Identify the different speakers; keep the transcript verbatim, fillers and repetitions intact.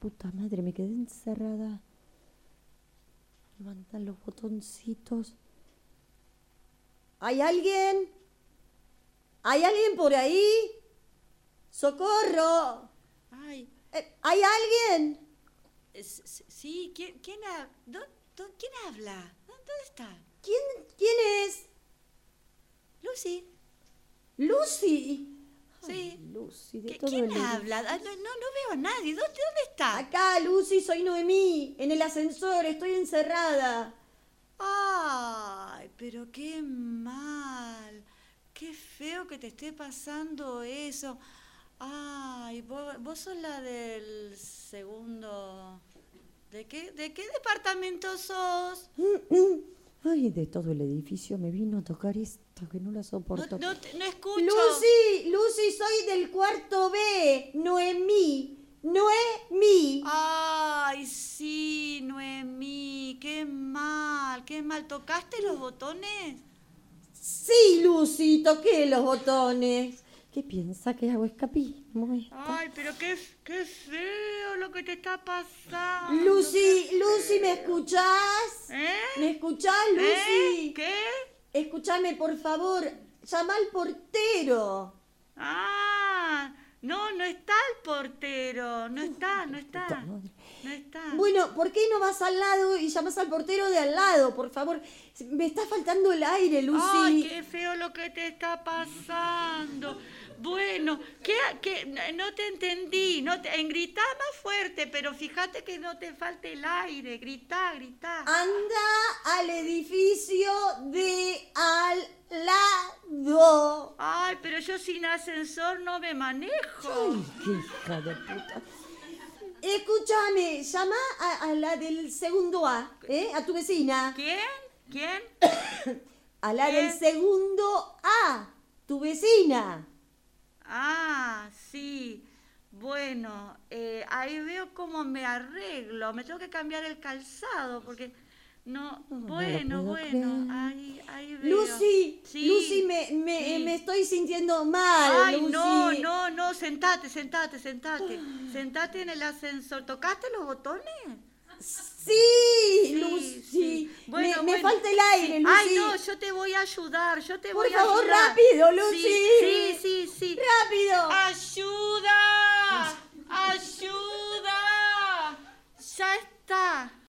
Speaker 1: puta madre, me quedé encerrada. Levantan los botoncitos. ¿Hay alguien? ¿Hay alguien por ahí? ¡Socorro!
Speaker 2: Ay.
Speaker 1: Eh, ¿Hay alguien?
Speaker 2: S- s- Sí, ¿quién, quién, ha- dó- dó- ¿quién habla? ¿Dó- ¿Dónde está?
Speaker 1: ¿Quién, quién es?
Speaker 2: Lucy.
Speaker 1: Lucy.
Speaker 2: Sí.
Speaker 1: Ay, Lucy, de
Speaker 2: ¿Qui-
Speaker 1: todo
Speaker 2: ¿Quién
Speaker 1: el
Speaker 2: habla? Ah, No, no, no veo a nadie. ¿Dónde, dónde está?
Speaker 1: Acá, Lucy, soy Noemí, en el ascensor, estoy encerrada.
Speaker 2: Ay, pero qué mal. Qué feo que te esté pasando eso. Ay, vos, vos sos la del segundo... ¿De qué, de qué departamento sos?
Speaker 1: Ay, de todo el edificio me vino a tocar esta que no la
Speaker 2: No,
Speaker 1: soporto.
Speaker 2: no, te- no escucho.
Speaker 1: Lucy, Lucy, soy del cuarto B, Noemí, Noemí.
Speaker 2: Ay, sí, Noemí, qué mal, qué mal. ¿Tocaste los botones?
Speaker 1: Sí, Lucy, toqué los botones. ¿Qué piensa que hago escapismo esta?
Speaker 2: Ay, pero qué, qué feo lo que te está pasando.
Speaker 1: Lucy,
Speaker 2: qué
Speaker 1: Lucy,
Speaker 2: feo.
Speaker 1: ¿me escuchás?
Speaker 2: ¿Eh?
Speaker 1: ¿Me escuchás,
Speaker 2: ¿Eh?
Speaker 1: Lucy?
Speaker 2: ¿Qué?
Speaker 1: Escúchame, por favor, llama al portero.
Speaker 2: Ah, no, no está el portero. No está, no
Speaker 1: Puta
Speaker 2: está.
Speaker 1: madre.
Speaker 2: No está.
Speaker 1: Bueno, ¿por qué no vas al lado y llamas al portero de al lado, por favor? Me está faltando el aire, Lucy.
Speaker 2: Ay, qué feo lo que te está pasando. Bueno, ¿qué, qué? No te entendí. No te, en gritá más fuerte, pero fíjate que no te falte el aire. Gritá, gritá.
Speaker 1: Anda al edificio de al lado.
Speaker 2: Ay, pero yo sin ascensor no me manejo.
Speaker 1: Ay, qué hija de puta. Escúchame, llama a, a la del segundo A, ¿eh? A tu vecina.
Speaker 2: ¿Quién? ¿Quién?
Speaker 1: A la
Speaker 2: ¿Quién?
Speaker 1: del segundo A, tu vecina.
Speaker 2: Ah, sí. Bueno, eh, ahí veo cómo me arreglo. Me tengo que cambiar el calzado porque no.
Speaker 1: No, no lo
Speaker 2: bueno,
Speaker 1: puedo
Speaker 2: bueno,
Speaker 1: creer.
Speaker 2: ahí, ahí veo.
Speaker 1: Lucy,
Speaker 2: Sí,
Speaker 1: Lucy, me, me,
Speaker 2: sí.
Speaker 1: me estoy sintiendo mal,
Speaker 2: Ay,
Speaker 1: Lucy.
Speaker 2: no, no, no, sentate, sentate, sentate. Sentate en el ascensor. ¿Tocaste los botones?
Speaker 1: Sí,
Speaker 2: Sí,
Speaker 1: Lucy.
Speaker 2: sí. Bueno,
Speaker 1: me, me
Speaker 2: bueno.
Speaker 1: falta el aire, Lucy.
Speaker 2: Ay, no, yo te voy a ayudar, yo te
Speaker 1: Por
Speaker 2: voy a
Speaker 1: favor,
Speaker 2: ayudar.
Speaker 1: rápido, Lucy.
Speaker 2: Sí, sí, sí, sí.
Speaker 1: ¡Rápido!
Speaker 2: ¡Ayuda! ¡Ayuda! Ya está.